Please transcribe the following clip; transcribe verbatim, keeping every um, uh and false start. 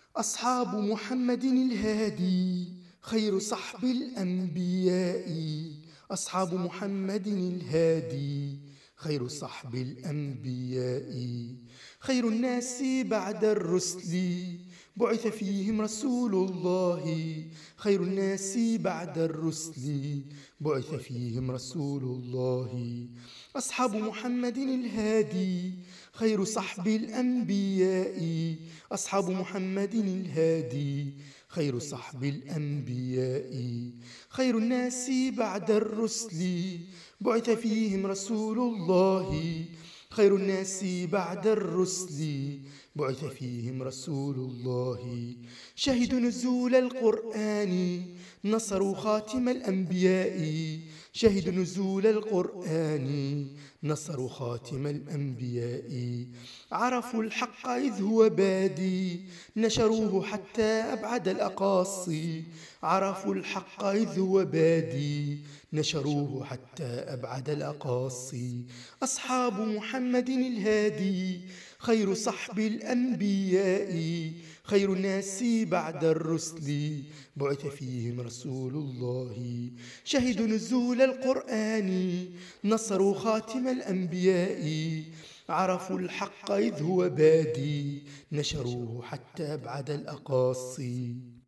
أصحاب محمد الهادي خير صحب الأنبياء. أصحاب محمد الهادي خير صحب الأنبياء. خير الناس بعد الرسل بعث فيهم رسول الله. خير الناس بعد الرسل بعث فيهم رسول الله. أصحاب محمد الهادي خير صحب الأنبياء. أصحاب محمد الهادي خير صحب الأنبياء. خير الناس بعد الرسل بعث فيهم رسول الله. خير الناس بعد الرسل بعث فيهم رسول الله. شهدوا نزول القرآن نصروا خاتم الأنبياء. شهدوا نزول القرآن نصروا خاتم الأنبياء. عرفوا الحق إذ هو بادي نشروه حتى أبعد الأقاصي. عرفوا الحق إذ هو بادي نشروه حتى أبعد الأقاصي. أصحاب محمد الهادي خير صحب الأنبياء. خير الناس بعد الرسل بعث فيهم رسول الله. شهدوا نزول القرآن نصروا خاتم الأنبياء. عرفوا الحق إذ هو بادي نشروه حتى أبعد الأقاصي.